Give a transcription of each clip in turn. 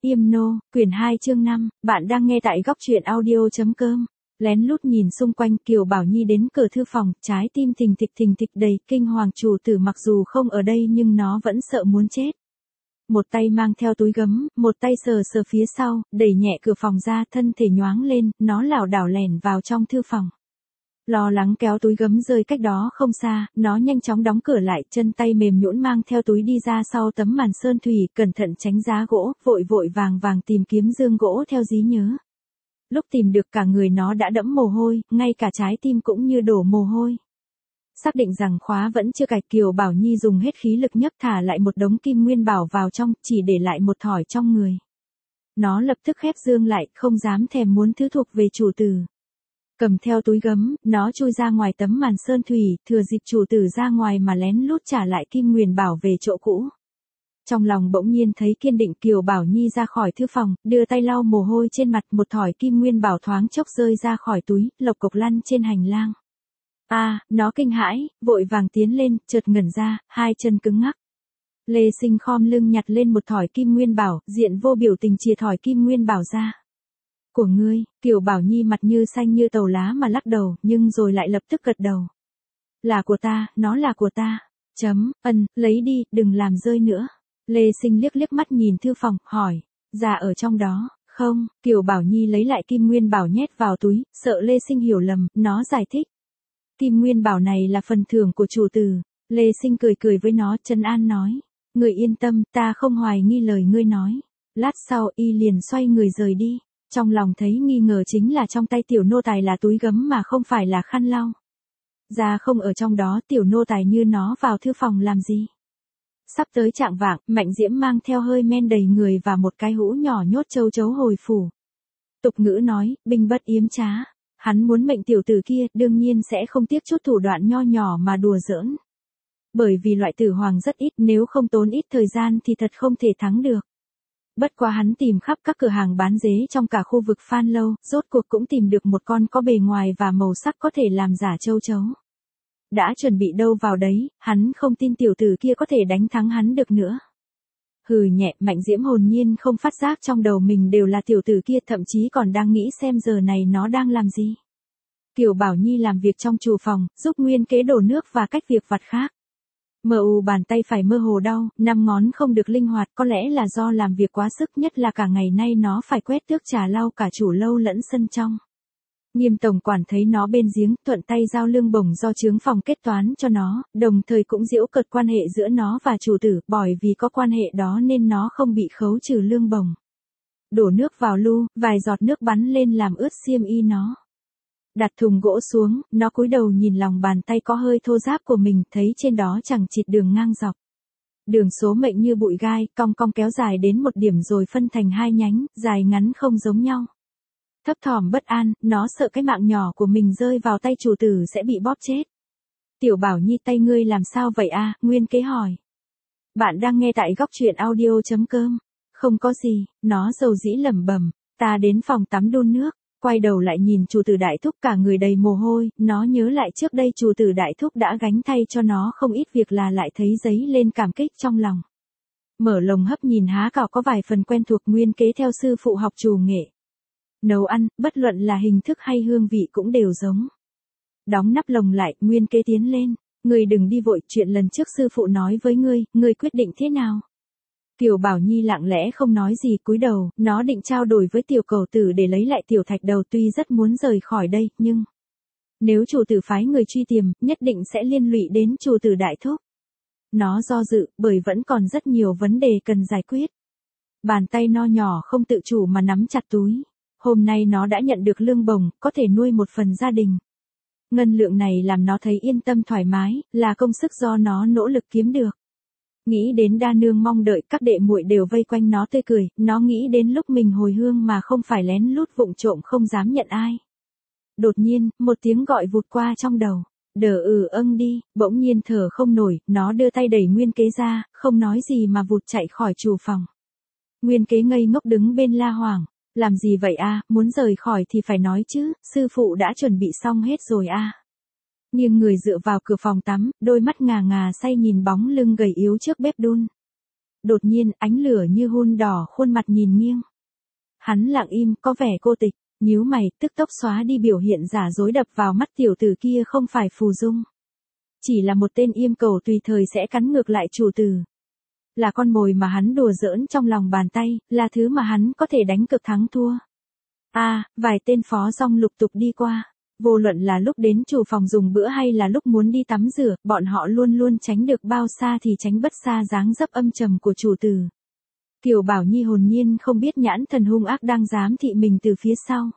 Yêm Nô, quyển 2 chương 5, bạn đang nghe tại góc truyện audio.com. Lén lút nhìn xung quanh, Kiều Bảo Nhi đến cửa thư phòng, trái tim thình thịch đầy, kinh hoàng chủ tử mặc dù không ở đây nhưng nó vẫn sợ muốn chết. Một tay mang theo túi gấm, một tay sờ sờ phía sau, đẩy nhẹ cửa phòng ra, thân thể nhoáng lên, nó lảo đảo lẻn vào trong thư phòng. Lo lắng kéo túi gấm rơi cách đó không xa, nó nhanh chóng đóng cửa lại, chân tay mềm nhũn mang theo túi đi ra sau tấm màn sơn thủy, cẩn thận tránh giá gỗ, vội vàng tìm kiếm dương gỗ theo dí nhớ. Lúc tìm được cả người nó đã đẫm mồ hôi, ngay cả trái tim cũng như đổ mồ hôi. Xác định rằng khóa vẫn chưa cài, Kiều Bảo Nhi dùng hết khí lực nhấc thả lại một đống kim nguyên bảo vào trong, chỉ để lại một thỏi trong người. Nó lập tức khép dương lại, không dám thèm muốn thứ thuộc về chủ tử. Cầm theo túi gấm, nó chui ra ngoài tấm màn sơn thủy, thừa dịp chủ tử ra ngoài mà lén lút trả lại kim nguyên bảo về chỗ cũ. Trong lòng bỗng nhiên thấy kiên định, Kiều Bảo Nhi ra khỏi thư phòng, đưa tay lau mồ hôi trên mặt, một thỏi kim nguyên bảo thoáng chốc rơi ra khỏi túi, lộc cộc lăn trên hành lang. Nó kinh hãi, vội vàng tiến lên, chợt ngẩn ra, hai chân cứng ngắc. Lê Sinh khom lưng nhặt lên một thỏi kim nguyên bảo, diện vô biểu tình chìa thỏi kim nguyên bảo ra. Của ngươi, Kiều Bảo Nhi mặt như xanh như tàu lá mà lắc đầu, nhưng rồi lại lập tức gật đầu. Là của ta, nó là của ta. Lấy đi, đừng làm rơi nữa. Lê Sinh liếc mắt nhìn thư phòng, hỏi, già ở trong đó, không? Kiều Bảo Nhi lấy lại kim nguyên bảo nhét vào túi, sợ Lê Sinh hiểu lầm, nó giải thích. Kim nguyên bảo này là phần thưởng của chủ tử. Lê Sinh cười với nó, trấn an nói. Người yên tâm, ta không hoài nghi lời ngươi nói. Lát sau y liền xoay người rời đi. Trong lòng thấy nghi ngờ chính là trong tay tiểu nô tài là túi gấm mà không phải là khăn lau. Ra không ở trong đó, tiểu nô tài như nó vào thư phòng làm gì? Sắp tới trạng vạng, Mạnh Diễm mang theo hơi men đầy người và một cái hũ nhỏ nhốt châu chấu hồi phủ. Tục ngữ nói, binh bất yếm trá. Hắn muốn mệnh tiểu tử kia, đương nhiên sẽ không tiếc chút thủ đoạn nho nhỏ mà đùa giỡn. Bởi vì loại tử hoàng rất ít, nếu không tốn ít thời gian thì thật không thể thắng được. Bất quá hắn tìm khắp các cửa hàng bán dế trong cả khu vực Phan Lâu, rốt cuộc cũng tìm được một con có bề ngoài và màu sắc có thể làm giả châu chấu. Đã chuẩn bị đâu vào đấy, hắn không tin tiểu tử kia có thể đánh thắng hắn được nữa. Hừ nhẹ, Mạnh Diễm hồn nhiên không phát giác trong đầu mình đều là tiểu tử kia, thậm chí còn đang nghĩ xem giờ này nó đang làm gì. Kiều Bảo Nhi làm việc trong chủ phòng, giúp Nguyên Kế đổ nước và cách việc vặt khác. Bàn tay phải mơ hồ đau, 5 ngón không được linh hoạt, có lẽ là do làm việc quá sức, nhất là cả ngày nay nó phải quét tước trà lau cả chủ lâu lẫn sân trong. Nghiêm tổng quản thấy nó bên giếng, thuận tay giao lương bổng do chướng phòng kết toán cho nó, đồng thời cũng giễu cợt quan hệ giữa nó và chủ tử, bởi vì có quan hệ đó nên nó không bị khấu trừ lương bổng. Đổ nước vào lu, vài giọt nước bắn lên làm ướt xiêm y nó. Đặt thùng gỗ xuống, nó cúi đầu nhìn lòng bàn tay có hơi thô ráp của mình, thấy trên đó chẳng chịt đường ngang dọc. Đường số mệnh như bụi gai, cong kéo dài đến một điểm rồi phân thành hai nhánh, dài ngắn không giống nhau. Thấp thỏm bất an, nó sợ cái mạng nhỏ của mình rơi vào tay chủ tử sẽ bị bóp chết. Tiểu Bảo Nhi, tay ngươi làm sao vậy a? Nguyên Kế hỏi. Bạn đang nghe tại góc truyện audio.com. Không có gì, nó dầu dĩ lẩm bẩm, ta đến phòng tắm đun nước. Quay đầu lại nhìn chủ tử đại thúc cả người đầy mồ hôi, nó nhớ lại trước đây chủ tử đại thúc đã gánh thay cho nó không ít việc, là lại thấy dấy lên cảm kích trong lòng. Mở lồng hấp nhìn há cảo có vài phần quen thuộc. Nguyên Kế theo sư phụ học trù nghệ nấu ăn, bất luận là hình thức hay hương vị cũng đều giống. Đóng nắp lồng lại, Nguyên Kế tiến lên. Ngươi đừng đi vội, chuyện lần trước sư phụ nói với ngươi quyết định thế nào? Kiều Bảo Nhi lặng lẽ không nói gì, cúi đầu, nó định trao đổi với tiểu cầu tử để lấy lại tiểu thạch đầu, tuy rất muốn rời khỏi đây, nhưng nếu chủ tử phái người truy tìm, nhất định sẽ liên lụy đến chủ tử đại thúc. Nó do dự, bởi vẫn còn rất nhiều vấn đề cần giải quyết. Bàn tay no nhỏ không tự chủ mà nắm chặt túi. Hôm nay nó đã nhận được lương bổng, có thể nuôi một phần gia đình. Ngân lượng này làm nó thấy yên tâm thoải mái, là công sức do nó nỗ lực kiếm được. Nghĩ đến đa nương mong đợi, các đệ muội đều vây quanh nó tươi cười, nó nghĩ đến lúc mình hồi hương mà không phải lén lút vụng trộm không dám nhận ai. Đột nhiên, một tiếng gọi vụt qua trong đầu. Đi, bỗng nhiên thở không nổi, nó đưa tay đẩy Nguyên Kế ra, không nói gì mà vụt chạy khỏi chủ phòng. Nguyên Kế ngây ngốc đứng bên la hoảng. Làm gì vậy a? Muốn rời khỏi thì phải nói chứ, sư phụ đã chuẩn bị xong hết rồi a. Nghiêng người dựa vào cửa phòng tắm, đôi mắt ngà ngà say nhìn bóng lưng gầy yếu trước bếp đun. đột nhiên ánh lửa như hun đỏ khuôn mặt nhìn nghiêng. Hắn lặng im có vẻ cô tịch, nhíu mày tức tốc xóa đi biểu hiện giả dối đập vào mắt tiểu tử kia không phải phù dung. Chỉ là một tên yêm cầu tùy thời sẽ cắn ngược lại chủ tử. Là con mồi mà hắn đùa giỡn trong lòng bàn tay, là thứ mà hắn có thể đánh cực thắng thua. Vài tên phó dong lục tục đi qua. Vô luận là lúc đến chủ phòng dùng bữa hay là lúc muốn đi tắm rửa, bọn họ luôn luôn tránh được bao xa thì tránh bất xa dáng dấp âm trầm của chủ tử. Kiều Bảo Nhi hồn nhiên không biết nhãn thần hung ác đang giám thị mình từ phía sau.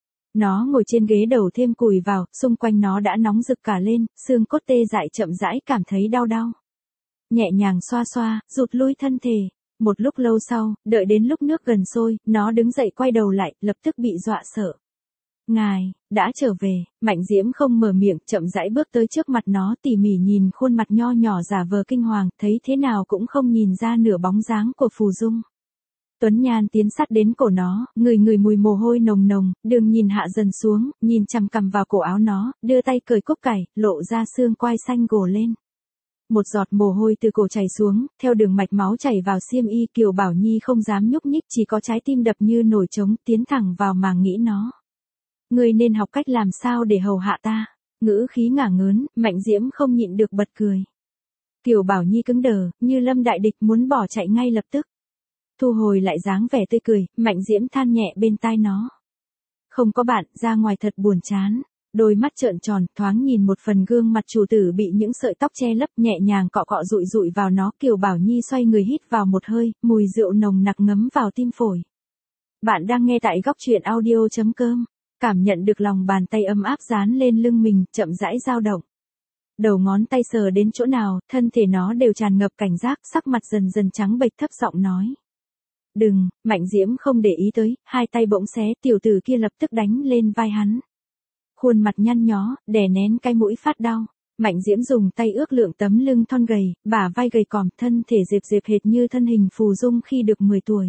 Nó ngồi trên ghế đầu thêm củi vào, xung quanh nó đã nóng rực cả lên, xương cốt tê dại chậm rãi cảm thấy đau đau. Nhẹ nhàng xoa xoa, rụt lui thân thể. Một lúc lâu sau, đợi đến lúc nước gần sôi, nó đứng dậy quay đầu lại, lập tức bị dọa sợ. Ngài, đã trở về, Mạnh Diễm không mở miệng, chậm rãi bước tới trước mặt nó tỉ mỉ nhìn khuôn mặt nho nhỏ giả vờ kinh hoàng, thấy thế nào cũng không nhìn ra nửa bóng dáng của Phù Dung. Tuấn Nhan tiến sát đến cổ nó, người mùi mồ hôi nồng nồng, đường nhìn hạ dần xuống, nhìn chằm cằm vào cổ áo nó, đưa tay cởi cúc cải, lộ ra xương quai xanh gồ lên. Một giọt mồ hôi từ cổ chảy xuống, theo đường mạch máu chảy vào xiêm y. Kiều Bảo Nhi không dám nhúc nhích, chỉ có trái tim đập như nổi trống, tiến thẳng vào màng nghĩ nó. Ngươi nên học cách làm sao để hầu hạ ta. Ngữ khí ngả ngớn, Mạnh Diễm không nhịn được bật cười. Kiều Bảo Nhi cứng đờ, như lâm đại địch muốn bỏ chạy ngay lập tức. Thu hồi lại dáng vẻ tươi cười, Mạnh Diễm than nhẹ bên tai nó. Không có bạn, ra ngoài thật buồn chán. Đôi mắt trợn tròn, thoáng nhìn một phần gương mặt chủ tử bị những sợi tóc che lấp, nhẹ nhàng cọ cọ dụi dụi vào nó. Kiều Bảo Nhi xoay người hít vào một hơi, mùi rượu nồng nặc ngấm vào tim phổi. Bạn đang nghe tại góc truyện audio.com. Cảm nhận được lòng bàn tay ấm áp dán lên lưng mình, chậm rãi dao động. Đầu ngón tay sờ đến chỗ nào, thân thể nó đều tràn ngập cảnh giác, sắc mặt dần dần trắng bệch, thấp giọng nói. Đừng, Mạnh Diễm không để ý tới, hai tay bỗng xé, tiểu tử kia lập tức đánh lên vai hắn. Khuôn mặt nhăn nhó, đè nén cái mũi phát đau. Mạnh Diễm dùng tay ước lượng tấm lưng thon gầy, bả vai gầy còm, thân thể dẹp dẹp hệt như thân hình Phù Dung khi được 10 tuổi.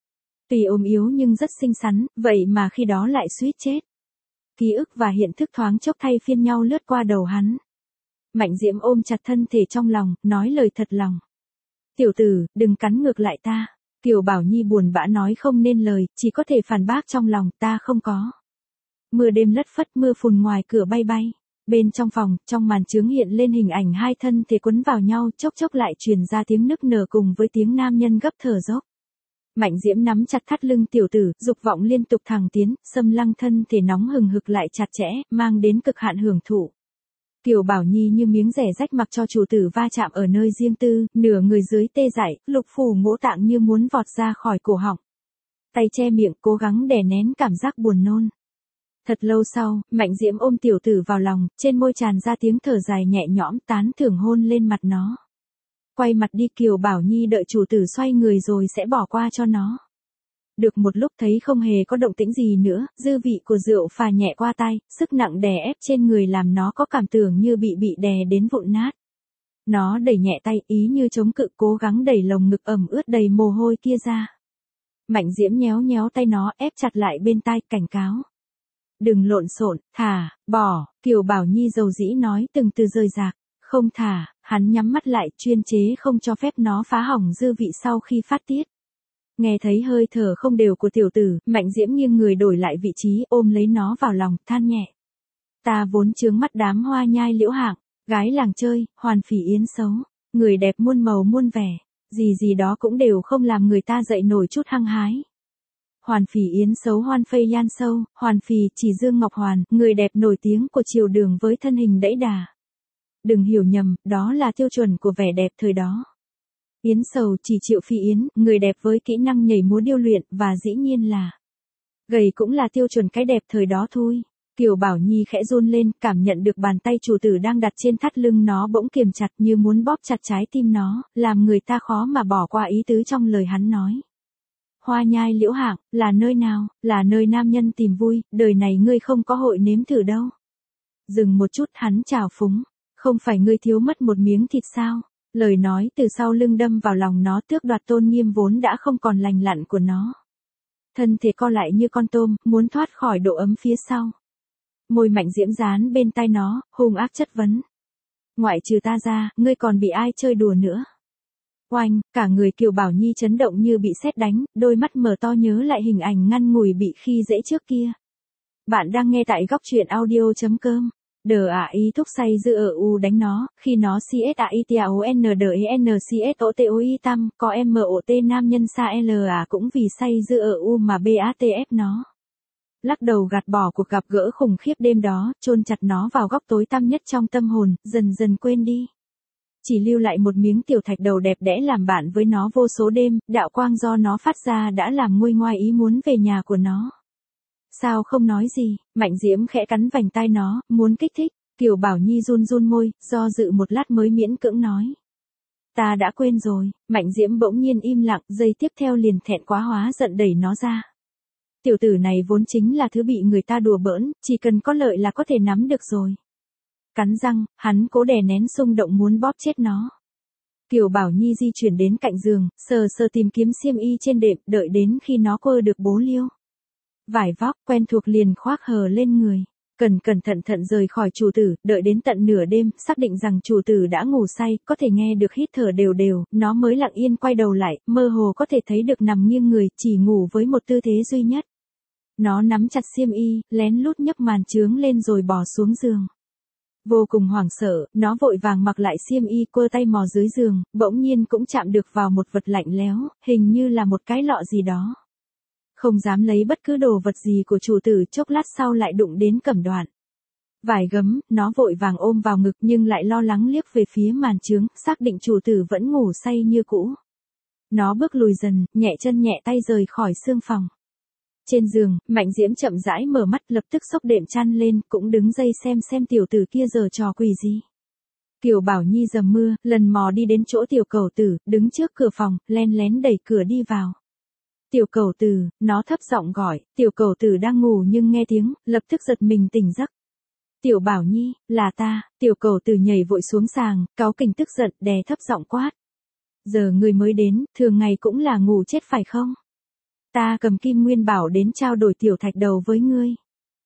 Tuy ốm yếu nhưng rất xinh xắn, vậy mà khi đó lại suýt chết. Ký ức và hiện thức thoáng chốc thay phiên nhau lướt qua đầu hắn. Mạnh Diễm ôm chặt thân thể trong lòng, nói lời thật lòng. Tiểu tử, đừng cắn ngược lại ta. Kiều Bảo Nhi buồn bã nói không nên lời, chỉ có thể phản bác trong lòng, ta không có. Mưa đêm lất phất, mưa phùn ngoài cửa bay bay. Bên trong phòng, trong màn chướng hiện lên hình ảnh hai thân thể quấn vào nhau, chốc chốc lại truyền ra tiếng nức nở cùng với tiếng nam nhân gấp thở dốc. Mạnh Diễm nắm chặt thắt lưng tiểu tử, dục vọng liên tục thẳng tiến, xâm lăng thân thể nóng hừng hực lại chặt chẽ, mang đến cực hạn hưởng thụ. Kiều Bảo Nhi như miếng rẻ rách mặc cho chủ tử va chạm ở nơi riêng tư, nửa người dưới tê dại, lục phủ ngũ tạng như muốn vọt ra khỏi cổ họng. Tay che miệng, cố gắng đè nén cảm giác buồn nôn. Thật lâu sau, Mạnh Diễm ôm tiểu tử vào lòng, trên môi tràn ra tiếng thở dài nhẹ nhõm, tán thưởng hôn lên mặt nó. Quay mặt đi, Kiều Bảo Nhi đợi chủ tử xoay người rồi sẽ bỏ qua cho nó. Được một lúc thấy không hề có động tĩnh gì nữa, dư vị của rượu phà nhẹ qua tai, sức nặng đè ép trên người làm nó có cảm tưởng như bị đè đến vụn nát. Nó đẩy nhẹ tay, ý như chống cự, cố gắng đẩy lồng ngực ẩm ướt đầy mồ hôi kia ra. Mạnh Diễm nhéo nhéo tay nó, ép chặt lại bên tai, cảnh cáo. Đừng lộn xộn, thả, bỏ, Kiều Bảo Nhi dầu dĩ nói từng từ rời rạc. Không thả, hắn nhắm mắt lại, chuyên chế không cho phép nó phá hỏng dư vị sau khi phát tiết. Nghe thấy hơi thở không đều của tiểu tử, Mạnh Diễm nghiêng người đổi lại vị trí, ôm lấy nó vào lòng, than nhẹ. Ta vốn chướng mắt đám hoa nhai liễu hạng, gái làng chơi, hoàn phỉ yến xấu, người đẹp muôn màu muôn vẻ, gì đó cũng đều không làm người ta dậy nổi chút hăng hái. Hoàn phỉ yến xấu hoan phây yan sâu, hoàn phỉ chỉ Dương Ngọc Hoàn, người đẹp nổi tiếng của triều đường với thân hình đẫy đà. Đừng hiểu nhầm, đó là tiêu chuẩn của vẻ đẹp thời đó. Yến sầu chỉ Triệu Phi Yến, người đẹp với kỹ năng nhảy múa điêu luyện, và dĩ nhiên là gầy cũng là tiêu chuẩn cái đẹp thời đó thôi. Kiều Bảo Nhi khẽ run lên, cảm nhận được bàn tay chủ tử đang đặt trên thắt lưng nó bỗng kiềm chặt như muốn bóp chặt trái tim nó, làm người ta khó mà bỏ qua ý tứ trong lời hắn nói. Hoa nhai liễu hạng, là nơi nào, là nơi nam nhân tìm vui, đời này ngươi không có hội nếm thử đâu. Dừng một chút, hắn chào phúng. Không phải ngươi thiếu mất một miếng thịt sao? Lời nói từ sau lưng đâm vào lòng nó, tước đoạt tôn nghiêm vốn đã không còn lành lặn của nó. Thân thể co lại như con tôm, muốn thoát khỏi độ ấm phía sau. Môi Mạnh Diễm dán bên tai nó, hung ác chất vấn. Ngoại trừ ta ra, ngươi còn bị ai chơi đùa nữa? Oanh, cả người Kiều Bảo Nhi chấn động như bị sét đánh, đôi mắt mở to nhớ lại hình ảnh ngăn ngủi bị khi dễ trước kia. Bạn đang nghe tại góc truyện audio.com. Đờ à ý thúc say dư ở u đánh nó, khi nó CSAITAONDENCSOTOI tâm, có MOT nam nhân xa L à cũng vì say dư ở u mà BATF nó. Lắc đầu gạt bỏ cuộc gặp gỡ khủng khiếp đêm đó, chôn chặt nó vào góc tối tăm nhất trong tâm hồn, dần dần quên đi. Chỉ lưu lại một miếng tiểu thạch đầu đẹp đẽ làm bạn với nó vô số đêm, đạo quang do nó phát ra đã làm nguôi ngoai ý muốn về nhà của nó. Sao không nói gì, Mạnh Diễm khẽ cắn vành tai nó, muốn kích thích, Kiều Bảo Nhi run run môi, do dự một lát mới miễn cưỡng nói. Ta đã quên rồi, Mạnh Diễm bỗng nhiên im lặng, giây tiếp theo liền thẹn quá hóa giận đẩy nó ra. Tiểu tử này vốn chính là thứ bị người ta đùa bỡn, chỉ cần có lợi là có thể nắm được rồi. Cắn răng, hắn cố đè nén xung động muốn bóp chết nó. Kiều Bảo Nhi di chuyển đến cạnh giường, sờ sờ tìm kiếm xiêm y trên đệm, đợi đến khi nó quơ được bố liêu. Vải vóc quen thuộc liền khoác hờ lên người. Cẩn thận rời khỏi chủ tử, đợi đến tận nửa đêm, xác định rằng chủ tử đã ngủ say, có thể nghe được hít thở đều đều, nó mới lặng yên quay đầu lại, mơ hồ có thể thấy được nằm nghiêng người, chỉ ngủ với một tư thế duy nhất. Nó nắm chặt xiêm y, lén lút nhấc màn chướng lên rồi bò xuống giường. Vô cùng hoảng sợ, nó vội vàng mặc lại xiêm y, quơ tay mò dưới giường, bỗng nhiên cũng chạm được vào một vật lạnh lẽo, hình như là một cái lọ gì đó. Không dám lấy bất cứ đồ vật gì của chủ tử, chốc lát sau lại đụng đến Cẩm Đoạn. Vải gấm, nó vội vàng ôm vào ngực nhưng lại lo lắng liếc về phía màn chướng, xác định chủ tử vẫn ngủ say như cũ. Nó bước lùi dần, nhẹ chân nhẹ tay rời khỏi xương phòng. Trên giường, Mạnh Diễm chậm rãi mở mắt, lập tức xốc đệm chăn lên, cũng đứng dây xem tiểu tử kia giở trò quỷ gì. Kiều Bảo Nhi dầm mưa, lần mò đi đến chỗ tiểu cẩu tử, đứng trước cửa phòng, len lén đẩy cửa đi vào. Tiểu cẩu tử, nó thấp giọng gọi, tiểu cẩu tử đang ngủ nhưng nghe tiếng, lập tức giật mình tỉnh giấc. Tiểu Bảo Nhi, là ta, tiểu cẩu tử nhảy vội xuống sàng, cáu kỉnh tức giận, đè thấp giọng quát. Giờ người mới đến, thường ngày cũng là ngủ chết phải không? Ta cầm kim nguyên bảo đến trao đổi tiểu thạch đầu với ngươi.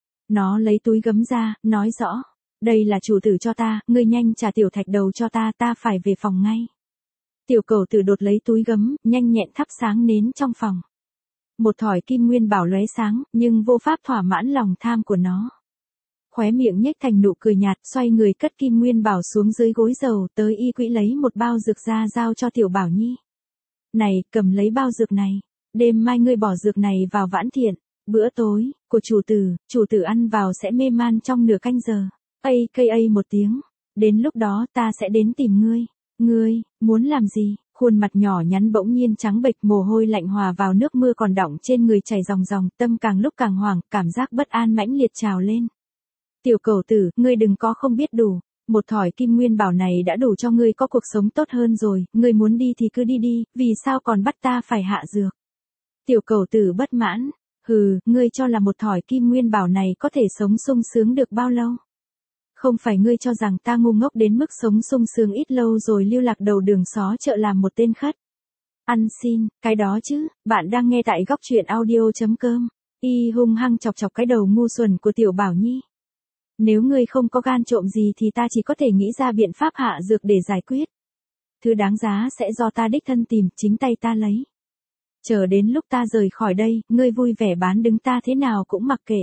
Nó lấy túi gấm ra, nói rõ. Đây là chủ tử cho ta, ngươi nhanh trả tiểu thạch đầu cho ta, ta phải về phòng ngay. Tiểu cẩu tử đột lấy túi gấm, nhanh nhẹn thắp sáng nến trong phòng. Một thỏi kim nguyên bảo lóe sáng, nhưng vô pháp thỏa mãn lòng tham của nó. Khóe miệng nhếch thành nụ cười nhạt, xoay người cất kim nguyên bảo xuống dưới gối dầu, tới y quỹ lấy một bao dược ra giao cho tiểu Bảo Nhi. Này, cầm lấy bao dược này. Đêm mai ngươi bỏ dược này vào vãn thiện. Bữa tối của chủ tử ăn vào sẽ mê man trong nửa canh giờ. AKA một tiếng. Đến lúc đó ta sẽ đến tìm ngươi. Ngươi, muốn làm gì? Khuôn mặt nhỏ nhắn bỗng nhiên trắng bệch, mồ hôi lạnh hòa vào nước mưa còn đọng trên người chảy ròng ròng, tâm càng lúc càng hoảng, cảm giác bất an mãnh liệt trào lên. Tiểu cẩu tử, ngươi đừng có không biết đủ. Một thỏi kim nguyên bảo này đã đủ cho ngươi có cuộc sống tốt hơn rồi, ngươi muốn đi thì cứ đi đi, vì sao còn bắt ta phải hạ dược? Tiểu cẩu tử bất mãn, hừ, ngươi cho là một thỏi kim nguyên bảo này có thể sống sung sướng được bao lâu? Không phải ngươi cho rằng ta ngu ngốc đến mức sống sung sướng ít lâu rồi lưu lạc đầu đường xó chợ làm một tên khất. Ăn xin, cái đó chứ, bạn đang nghe tại góc truyện audio.com. Y hung hăng chọc chọc cái đầu ngu xuẩn của tiểu Bảo Nhi. Nếu ngươi không có gan trộm gì thì ta chỉ có thể nghĩ ra biện pháp hạ dược để giải quyết. Thứ đáng giá sẽ do ta đích thân tìm, chính tay ta lấy. Chờ đến lúc ta rời khỏi đây, ngươi vui vẻ bán đứng ta thế nào cũng mặc kệ.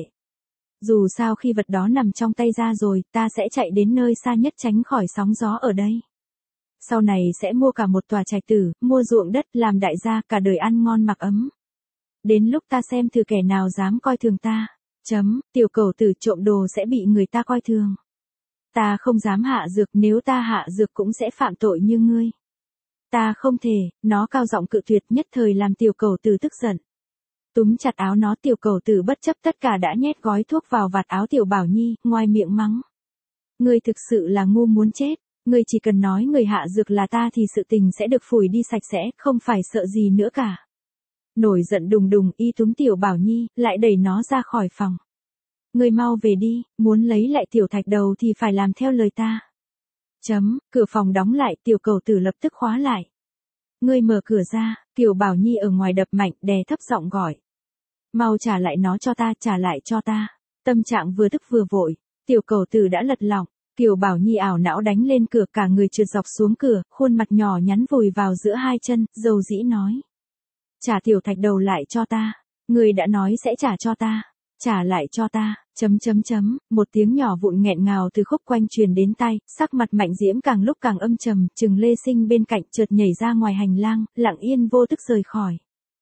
Dù sao khi vật đó nằm trong tay ra rồi, ta sẽ chạy đến nơi xa nhất tránh khỏi sóng gió ở đây. Sau này sẽ mua cả một tòa trạch tử, mua ruộng đất, làm đại gia, cả đời ăn ngon mặc ấm. Đến lúc ta xem thử kẻ nào dám coi thường ta. Tiểu cẩu tử, trộm đồ sẽ bị người ta coi thường. Ta không dám hạ dược, nếu ta hạ dược cũng sẽ phạm tội như ngươi. Ta không thể, nó cao giọng cự tuyệt, nhất thời làm tiểu cẩu tử tức giận. Túm chặt áo nó, tiểu cẩu tử bất chấp tất cả đã nhét gói thuốc vào vạt áo tiểu Bảo Nhi, ngoài miệng mắng. Ngươi thực sự là ngu muốn chết, ngươi chỉ cần nói người hạ dược là ta thì sự tình sẽ được phủi đi sạch sẽ, không phải sợ gì nữa cả. Nổi giận đùng đùng, y túm tiểu Bảo Nhi, lại đẩy nó ra khỏi phòng. Ngươi mau về đi, muốn lấy lại tiểu thạch đầu thì phải làm theo lời ta. Cửa phòng đóng lại, tiểu cẩu tử lập tức khóa lại. Ngươi mở cửa ra, Kiều Bảo Nhi ở ngoài đập mạnh, đè thấp giọng gọi. Mau trả lại nó cho ta, trả lại cho ta. Tâm trạng vừa tức vừa vội, tiểu cẩu tử đã lật lọng. Kiều Bảo Nhi ảo não đánh lên cửa, cả người trượt dọc xuống cửa, khuôn mặt nhỏ nhắn vùi vào giữa hai chân, dầu dĩ nói. Trả tiểu thạch đầu lại cho ta. Người đã nói sẽ trả cho ta. Trả lại cho ta. Một tiếng nhỏ vụn nghẹn ngào từ khúc quanh truyền đến tai, sắc mặt Mạnh Diễm càng lúc càng âm trầm, chừng Lê Sinh bên cạnh chợt nhảy ra ngoài hành lang, lặng yên vô tức rời khỏi.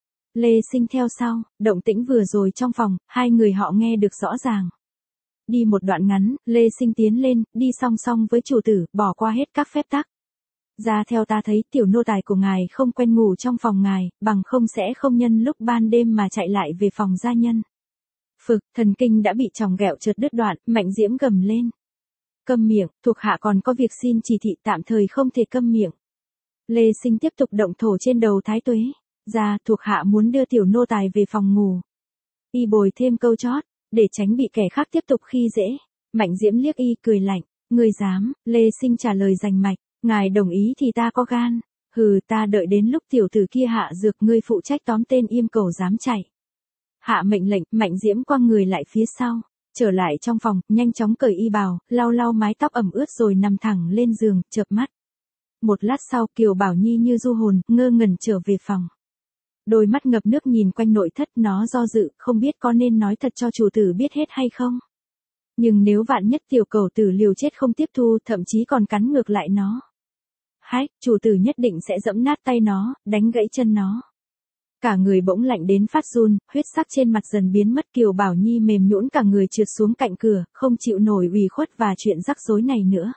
Lê Sinh theo sau, động tĩnh vừa rồi trong phòng, hai người họ nghe được rõ ràng. Đi một đoạn ngắn, Lê Sinh tiến lên, đi song song với chủ tử, bỏ qua hết các phép tắc. Ra theo ta thấy tiểu nô tài của ngài không quen ngủ trong phòng ngài, bằng không sẽ không nhân lúc ban đêm mà chạy lại về phòng gia nhân. Phực, thần kinh đã bị chòng ghẹo chợt đứt đoạn, Mạnh Diễm gầm lên. Câm miệng, thuộc hạ còn có việc xin chỉ thị, tạm thời không thể câm miệng. Lê Sinh tiếp tục động thổ trên đầu Thái Tuế. Ra, thuộc hạ muốn đưa tiểu nô tài về phòng ngủ. Y bồi thêm câu chót, để tránh bị kẻ khác tiếp tục khi dễ. Mạnh Diễm liếc y cười lạnh. Ngươi dám? Lê Sinh trả lời rành mạch. Ngài đồng ý thì ta có gan. Hừ, ta đợi đến lúc tiểu tử kia hạ dược, ngươi phụ trách tóm tên im cẩu dám chạy. Hạ mệnh lệnh, Mạnh Diễm quăng người lại phía sau. Trở lại trong phòng, nhanh chóng cởi y bào, lau lau mái tóc ẩm ướt rồi nằm thẳng lên giường, chợp mắt. Một lát sau, Kiều Bảo Nhi như du hồn, ngơ ngẩn trở về phòng. Đôi mắt ngập nước nhìn quanh nội thất, nó do dự, không biết có nên nói thật cho chủ tử biết hết hay không. Nhưng nếu vạn nhất tiểu cẩu tử liều chết không tiếp thu, thậm chí còn cắn ngược lại nó. Hách, chủ tử nhất định sẽ giẫm nát tay nó, đánh gãy chân nó. Cả người bỗng lạnh đến phát run, huyết sắc trên mặt dần biến mất. Kiều Bảo Nhi mềm nhũn cả người trượt xuống cạnh cửa, không chịu nổi ủy khuất và chuyện rắc rối này nữa.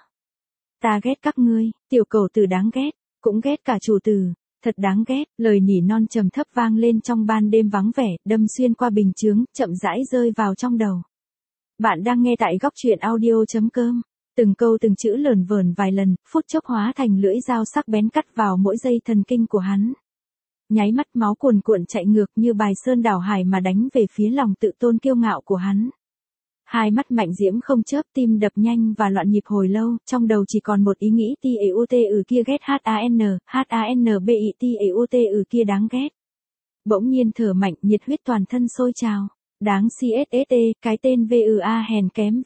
Ta ghét các ngươi, tiểu cẩu tử đáng ghét, cũng ghét cả chủ tử. Thật đáng ghét, lời nỉ non trầm thấp vang lên trong ban đêm vắng vẻ, đâm xuyên qua bình chướng, chậm rãi rơi vào trong đầu. Bạn đang nghe tại góc truyện audio.com. Từng câu từng chữ lởn vởn vài lần, phút chốc hóa thành lưỡi dao sắc bén cắt vào mỗi dây thần kinh của hắn. Nháy mắt máu cuồn cuộn chạy ngược như bài sơn đảo hải mà đánh về phía lòng tự tôn kiêu ngạo của hắn. Hai mắt Mạnh Diễm không chớp, tim đập nhanh và loạn nhịp hồi lâu, trong đầu chỉ còn một ý nghĩ kia ghét kia đáng ghét. Bỗng nhiên thở mạnh, nhiệt huyết toàn thân sôi trào. Đáng CSSE, cái tên VUA hèn kém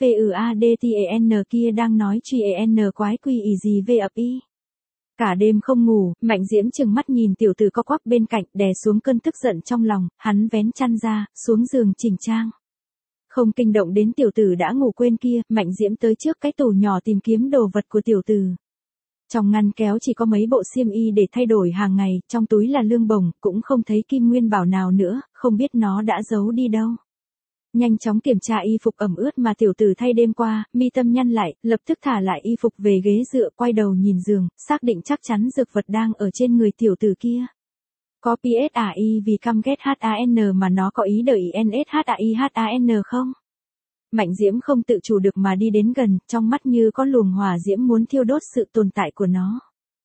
VUADTAN kia đang nói GAN quái quy ý gì về ập y. Cả đêm không ngủ, Mạnh Diễm trừng mắt nhìn tiểu tử co quắp bên cạnh, đè xuống cơn tức giận trong lòng, hắn vén chăn ra, xuống giường chỉnh trang. Không kinh động đến tiểu tử đã ngủ quên kia, Mạnh Diễm tới trước cái tủ nhỏ tìm kiếm đồ vật của tiểu tử. Trong ngăn kéo chỉ có mấy bộ xiêm y để thay đổi hàng ngày, trong túi là lương bổng, cũng không thấy kim nguyên bảo nào nữa, không biết nó đã giấu đi đâu. Nhanh chóng kiểm tra y phục ẩm ướt mà tiểu tử thay đêm qua, mi tâm nhăn lại, lập tức thả lại y phục về ghế dựa, quay đầu nhìn giường, xác định chắc chắn dược vật đang ở trên người tiểu tử kia. Có PSAI vì căm ghét HAN mà nó có ý đợi INSHAIHAN không? Mạnh Diễm không tự chủ được mà đi đến gần, trong mắt như có luồng hỏa diễm muốn thiêu đốt sự tồn tại của nó.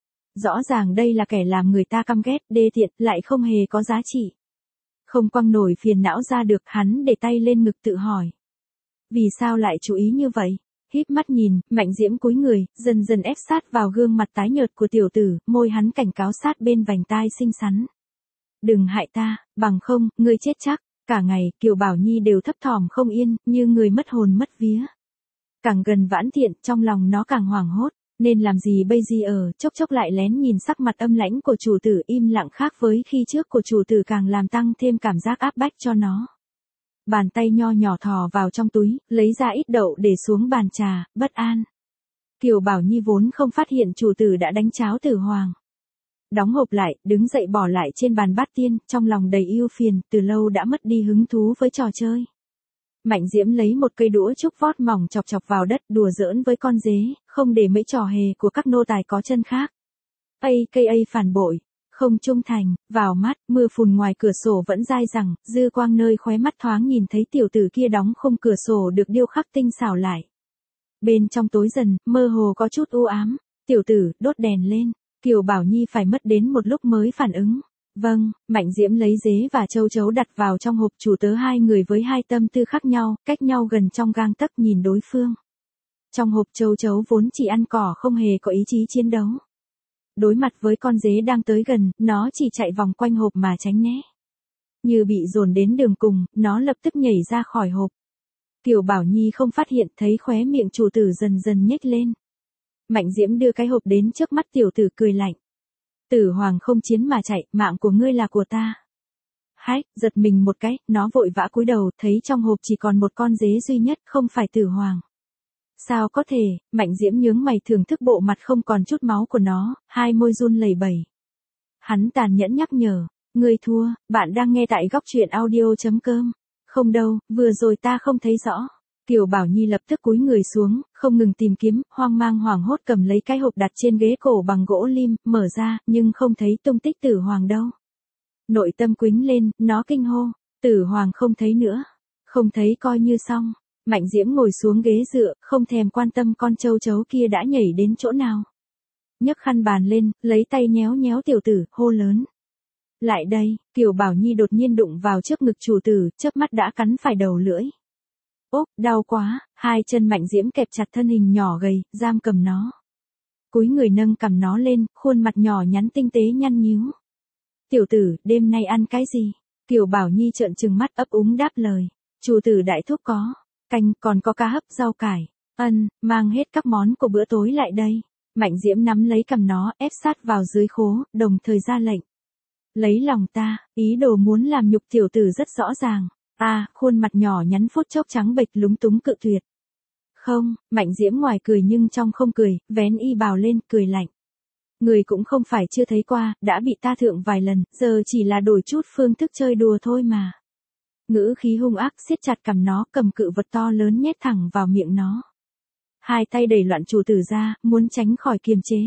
Rõ ràng đây là kẻ làm người ta căm ghét, đê tiện, lại không hề có giá trị. Không quăng nổi phiền não ra được, hắn để tay lên ngực tự hỏi. Vì sao lại chú ý như vậy? Híp mắt nhìn, Mạnh Diễm cúi người, dần dần ép sát vào gương mặt tái nhợt của tiểu tử, môi hắn cảnh cáo sát bên vành tai xinh xắn. Đừng hại ta, bằng không, ngươi chết chắc. Cả ngày, Kiều Bảo Nhi đều thấp thỏm không yên, như người mất hồn mất vía. Càng gần Vãn Thiện, trong lòng nó càng hoảng hốt, nên làm gì bây giờ, chốc chốc lại lén nhìn sắc mặt âm lãnh của chủ tử im lặng khác với khi trước của chủ tử càng làm tăng thêm cảm giác áp bách cho nó. Bàn tay nho nhỏ thò vào trong túi, lấy ra ít đậu để xuống bàn trà, bất an. Kiều Bảo Nhi vốn không phát hiện chủ tử đã đánh cháo tử hoàng. Đóng hộp lại, đứng dậy bỏ lại trên bàn bát tiên, trong lòng đầy ưu phiền, từ lâu đã mất đi hứng thú với trò chơi. Mạnh Diễm lấy một cây đũa trúc vót mỏng chọc chọc vào đất, đùa giỡn với con dế, không để mấy trò hề của các nô tài có chân khác. AKA phản bội, không trung thành, vào mắt, mưa phùn ngoài cửa sổ vẫn dai dẳng, dư quang nơi khóe mắt thoáng nhìn thấy tiểu tử kia đóng khung cửa sổ được điêu khắc tinh xảo lại. Bên trong tối dần, mơ hồ có chút u ám, tiểu tử, đốt đèn lên. Kiều Bảo Nhi phải mất đến một lúc mới phản ứng. Vâng, Mạnh Diễm lấy dế và châu chấu đặt vào trong hộp, chủ tớ hai người với hai tâm tư khác nhau, cách nhau gần trong gang tấc nhìn đối phương. Trong hộp châu chấu vốn chỉ ăn cỏ không hề có ý chí chiến đấu. Đối mặt với con dế đang tới gần, nó chỉ chạy vòng quanh hộp mà tránh né. Như bị dồn đến đường cùng, nó lập tức nhảy ra khỏi hộp. Kiều Bảo Nhi không phát hiện, thấy khóe miệng chủ tử dần dần nhếch lên. Mạnh Diễm đưa cái hộp đến trước mắt tiểu tử cười lạnh. Tử Hoàng không chiến mà chạy, mạng của ngươi là của ta. Hách, giật mình một cái, nó vội vã cúi đầu, thấy trong hộp chỉ còn một con dế duy nhất, không phải Tử Hoàng. Sao có thể, Mạnh Diễm nhướng mày thưởng thức bộ mặt không còn chút máu của nó, hai môi run lẩy bẩy. Hắn tàn nhẫn nhắc nhở, ngươi thua, bạn đang nghe tại góc truyện audio.com. Không đâu, vừa rồi ta không thấy rõ. Kiều Bảo Nhi lập tức cúi người xuống, không ngừng tìm kiếm, hoang mang hoảng hốt cầm lấy cái hộp đặt trên ghế cổ bằng gỗ lim, mở ra, nhưng không thấy tung tích Tử Hoàng đâu. Nội tâm quýnh lên, nó kinh hô, Tử Hoàng không thấy nữa. Không thấy coi như xong. Mạnh Diễm ngồi xuống ghế dựa, không thèm quan tâm con châu chấu kia đã nhảy đến chỗ nào. Nhấc khăn bàn lên, lấy tay nhéo nhéo tiểu tử, hô lớn. Lại đây, Kiều Bảo Nhi đột nhiên đụng vào trước ngực chủ tử, chớp mắt đã cắn phải đầu lưỡi. Ốp, đau quá, hai chân Mạnh Diễm kẹp chặt thân hình nhỏ gầy, giam cầm nó. Cúi người nâng cầm nó lên, khuôn mặt nhỏ nhắn tinh tế nhăn nhíu. Tiểu tử, đêm nay ăn cái gì? Kiều Bảo Nhi trợn trừng mắt ấp úng đáp lời. Chủ tử đại thúc có. Canh, còn có cá hấp, rau cải. Mang hết các món của bữa tối lại đây. Mạnh Diễm nắm lấy cầm nó, ép sát vào dưới khố, đồng thời ra lệnh. Lấy lòng ta, ý đồ muốn làm nhục tiểu tử rất rõ ràng. Khuôn mặt nhỏ nhắn phút chốc trắng bệch lúng túng cự tuyệt. Không, Mạnh Diễm ngoài cười nhưng trong không cười, vén y bào lên, cười lạnh. Người cũng không phải chưa thấy qua, đã bị ta thượng vài lần, giờ chỉ là đổi chút phương thức chơi đùa thôi mà. Ngữ khí hung ác siết chặt cầm nó, cầm cự vật to lớn nhét thẳng vào miệng nó. Hai tay đẩy loạn chủ tử ra, muốn tránh khỏi kiềm chế.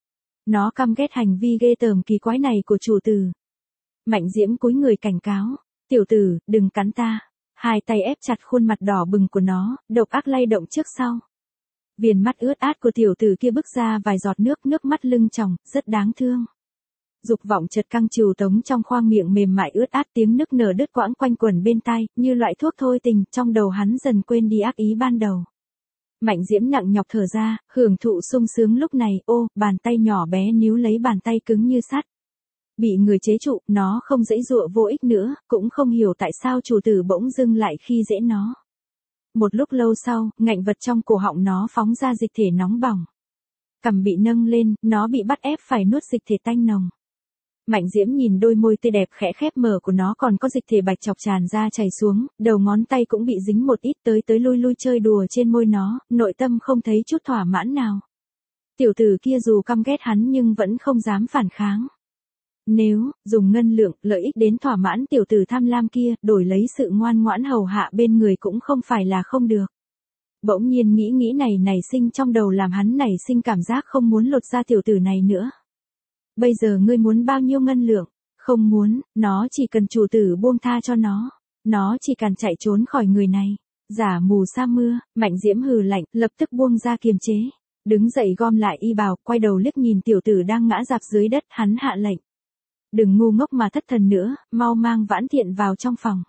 Nó căm ghét hành vi ghê tởm kỳ quái này của chủ tử. Mạnh Diễm cúi người cảnh cáo, tiểu tử, đừng cắn ta. Hai tay ép chặt khuôn mặt đỏ bừng của nó, độc ác lay động trước sau. Viền mắt ướt át của tiểu tử kia bứt ra vài giọt nước, nước mắt lưng tròng, rất đáng thương. Dục vọng chợt căng trừu tống trong khoang miệng mềm mại ướt át, tiếng nức nở đứt quãng quanh quẩn bên tai, như loại thuốc thôi tình, trong đầu hắn dần quên đi ác ý ban đầu. Mạnh Diễm nặng nhọc thở ra, hưởng thụ sung sướng lúc này, bàn tay nhỏ bé níu lấy bàn tay cứng như sắt. Bị người chế trụ, nó không giãy giụa vô ích nữa, cũng không hiểu tại sao chủ tử bỗng dưng lại khi dễ nó. Một lúc lâu sau, ngạnh vật trong cổ họng nó phóng ra dịch thể nóng bỏng. Cằm bị nâng lên, nó bị bắt ép phải nuốt dịch thể tanh nồng. Mạnh Diễm nhìn đôi môi tươi đẹp khẽ khép mở của nó còn có dịch thể bạch chọc tràn ra chảy xuống, đầu ngón tay cũng bị dính một ít, tới lui chơi đùa trên môi nó, nội tâm không thấy chút thỏa mãn nào. Tiểu tử kia dù căm ghét hắn nhưng vẫn không dám phản kháng. Nếu dùng ngân lượng, lợi ích đến thỏa mãn tiểu tử tham lam kia, đổi lấy sự ngoan ngoãn hầu hạ bên người cũng không phải là không được. Bỗng nhiên nghĩ này nảy sinh trong đầu làm hắn nảy sinh cảm giác không muốn lột ra tiểu tử này nữa. Bây giờ ngươi muốn bao nhiêu ngân lượng? Không muốn, nó chỉ cần chủ tử buông tha cho nó. Nó chỉ cần chạy trốn khỏi người này. Giả mù sa mưa, Mạnh Diễm hừ lạnh, lập tức buông ra kiềm chế. Đứng dậy gom lại y bào, quay đầu liếc nhìn tiểu tử đang ngã rạp dưới đất, hắn hạ lệnh. Đừng ngu ngốc mà thất thần nữa, mau mang Vãn Thiện vào trong phòng.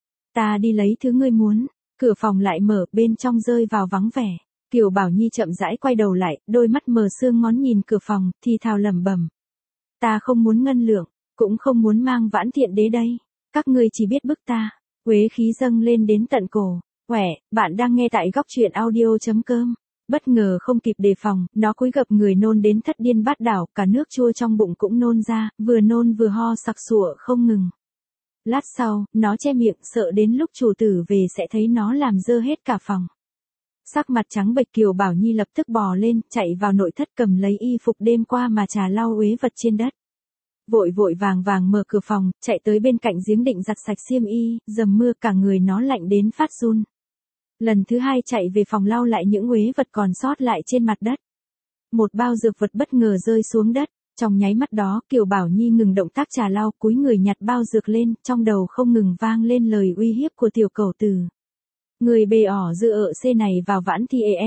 Ta đi lấy thứ ngươi muốn. Cửa phòng lại mở, bên trong rơi vào vắng vẻ. Kiều Bảo Nhi chậm rãi quay đầu lại, đôi mắt mờ sương ngón nhìn cửa phòng, thì thào lẩm bẩm. Ta không muốn ngân lượng, cũng không muốn mang Vãn Thiện đế đây. Các ngươi chỉ biết bức ta. Uế khí dâng lên đến tận cổ. Bạn đang nghe tại góc truyện audio.com. Bất ngờ không kịp đề phòng, nó cúi gập người nôn đến thất điên bát đảo, cả nước chua trong bụng cũng nôn ra, vừa nôn vừa ho sặc sụa không ngừng. Lát sau, nó che miệng sợ đến lúc chủ tử về sẽ thấy nó làm dơ hết cả phòng. Sắc mặt trắng bệch Kiều Bảo Nhi lập tức bò lên, chạy vào nội thất cầm lấy y phục đêm qua mà trà lau uế vật trên đất. Vội vàng mở cửa phòng, chạy tới bên cạnh giếng định giặt sạch xiêm y, dầm mưa cả người nó lạnh đến phát run. Lần thứ hai chạy về phòng lau lại những uế vật còn sót lại trên mặt đất. Một bao dược vật bất ngờ rơi xuống đất. Trong nháy mắt đó, Kiều Bảo Nhi ngừng động tác trà lau, cúi người nhặt bao dược lên, trong đầu không ngừng vang lên lời uy hiếp của tiểu cẩu tử. Người bê ỏ dựa C này vào Vãn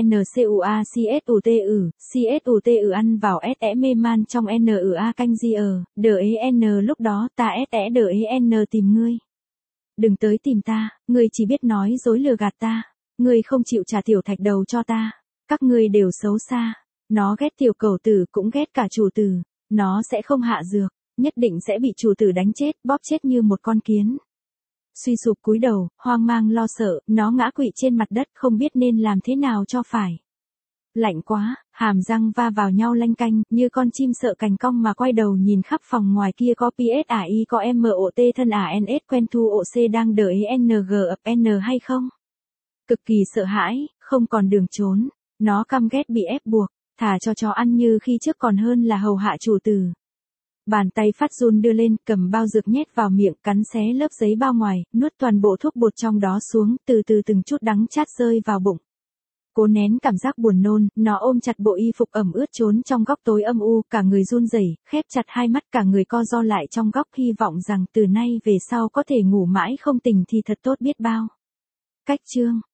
CSUT ăn vào SE mê man trong NUA canh gì DEN lúc đó ta SE DEN tìm ngươi. Đừng tới tìm ta, ngươi chỉ biết nói dối lừa gạt ta. Ngươi không chịu trả tiểu thạch đầu cho ta. Các ngươi đều xấu xa. Nó ghét tiểu cẩu tử cũng ghét cả chủ tử. Nó sẽ không hạ dược, nhất định sẽ bị chủ tử đánh chết, bóp chết như một con kiến. Suy sụp cúi đầu, hoang mang lo sợ, nó ngã quỵ trên mặt đất không biết nên làm thế nào cho phải. Lạnh quá, hàm răng va vào nhau lanh canh, như con chim sợ cành cong mà quay đầu nhìn khắp phòng ngoài kia có PSAI có MOT thân ANS quen thu OC đang đợi NG ập N hay không? Cực kỳ sợ hãi, không còn đường trốn. Nó căm ghét bị ép buộc, thà cho chó ăn như khi trước còn hơn là hầu hạ chủ tử. Bàn tay phát run đưa lên, cầm bao dược nhét vào miệng, cắn xé lớp giấy bao ngoài, nuốt toàn bộ thuốc bột trong đó xuống, từ từ từng chút đắng chát rơi vào bụng. Cố nén cảm giác buồn nôn, nó ôm chặt bộ y phục ẩm ướt trốn trong góc tối âm u, cả người run rẩy, khép chặt hai mắt, cả người co ro lại trong góc, hy vọng rằng từ nay về sau có thể ngủ mãi không tỉnh thì thật tốt biết bao. Cách chương